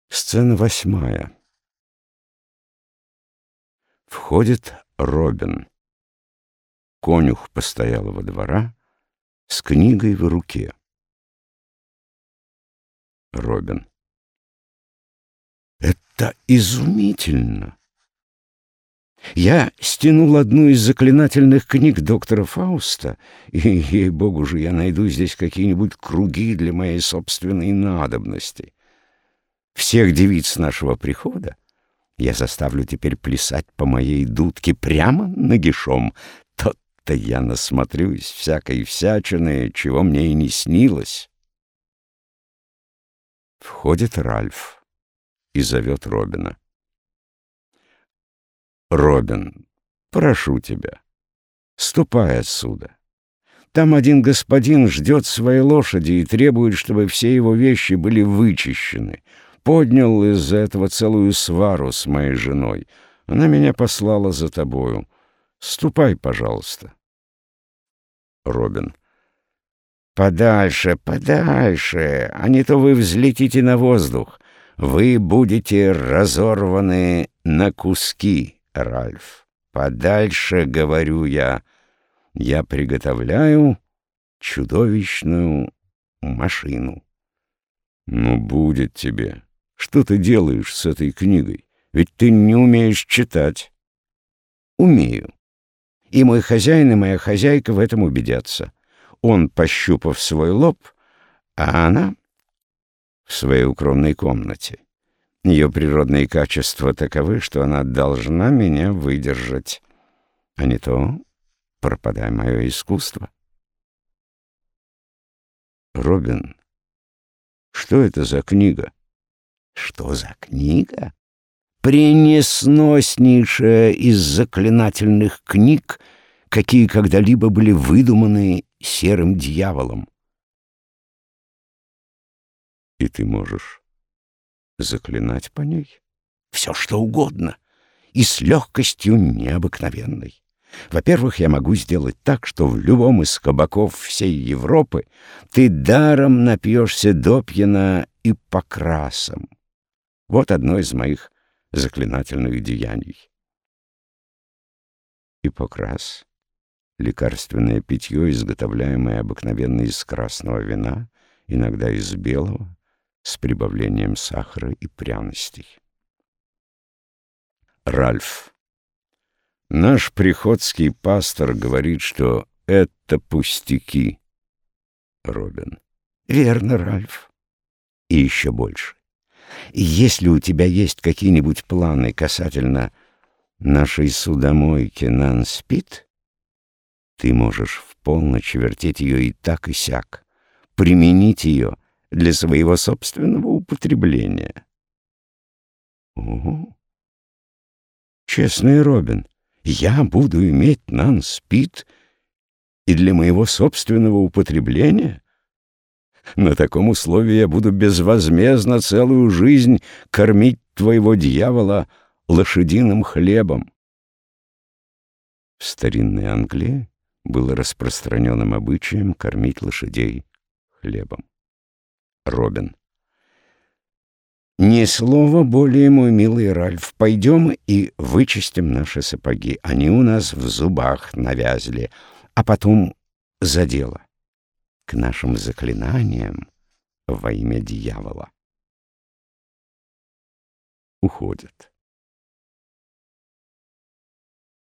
Сцена 8. Входит Робин, конюх постоялого двора, с книгой в руке. Робин. Это изумительно! Я стянул одну из заклинательных книг доктора Фауста, и, ей-богу же, я найду здесь какие-нибудь круги для моей собственной надобности. Всех девиц нашего прихода я заставлю теперь плясать по моей дудке прямо нагишом. Тот-то я насмотрюсь всякой всячины, чего мне и не снилось. Входит Ральф и зовет Робина. Робин, прошу тебя, ступай отсюда. Там один господин ждет своей лошади и требует, чтобы все его вещи были вычищены. Поднял из-за этого целую свару с моей женой. Она меня послала за тобою. Ступай, пожалуйста. Робин. Подальше, подальше, а не то вы взлетите на воздух. Вы будете разорваны на куски, Ральф. Подальше, говорю я. Я приготовляю чудовищную машину. Ну, будет тебе. Что ты делаешь с этой книгой? Ведь ты не умеешь читать. Умею. И мой хозяин, и моя хозяйка в этом убедятся. Он, пощупав свой лоб, а она в своей укромной комнате. Ее природные качества таковы, что она должна меня выдержать. А не то пропадай мое искусство. Робин, что это за книга? Что за книга? Пренесноснейшая из заклинательных книг, какие когда-либо были выдуманы серым дьяволом. И ты можешь заклинать по ней все, что угодно, и с легкостью необыкновенной. Во-первых, я могу сделать так, что в любом из кабаков всей Европы ты даром напьешься допьяна и покрасом. Вот одно из моих заклинательных деяний. Ипокрас — лекарственное питье, изготовляемое обыкновенно из красного вина, иногда из белого, с прибавлением сахара и пряностей. Ральф. Наш приходский пастор говорит, что это пустяки. Робин. Верно, Ральф. И еще больше. Если у тебя есть какие-нибудь планы касательно нашей судомойки Нанспит, ты можешь в полночь вертеть ее и так, и сяк, применить ее для своего собственного употребления. Ого! Честный Робин, я буду иметь Нанспит и для моего собственного употребления? На таком условии я буду безвозмездно целую жизнь кормить твоего дьявола лошадиным хлебом. В старинной Англии было распространенным обычаем кормить лошадей хлебом. Робин. Ни слова более, мой милый Ральф. Пойдем и вычистим наши сапоги. Они у нас в зубах навязли. А потом за дело. К нашим заклинаниям во имя дьявола. Уходят.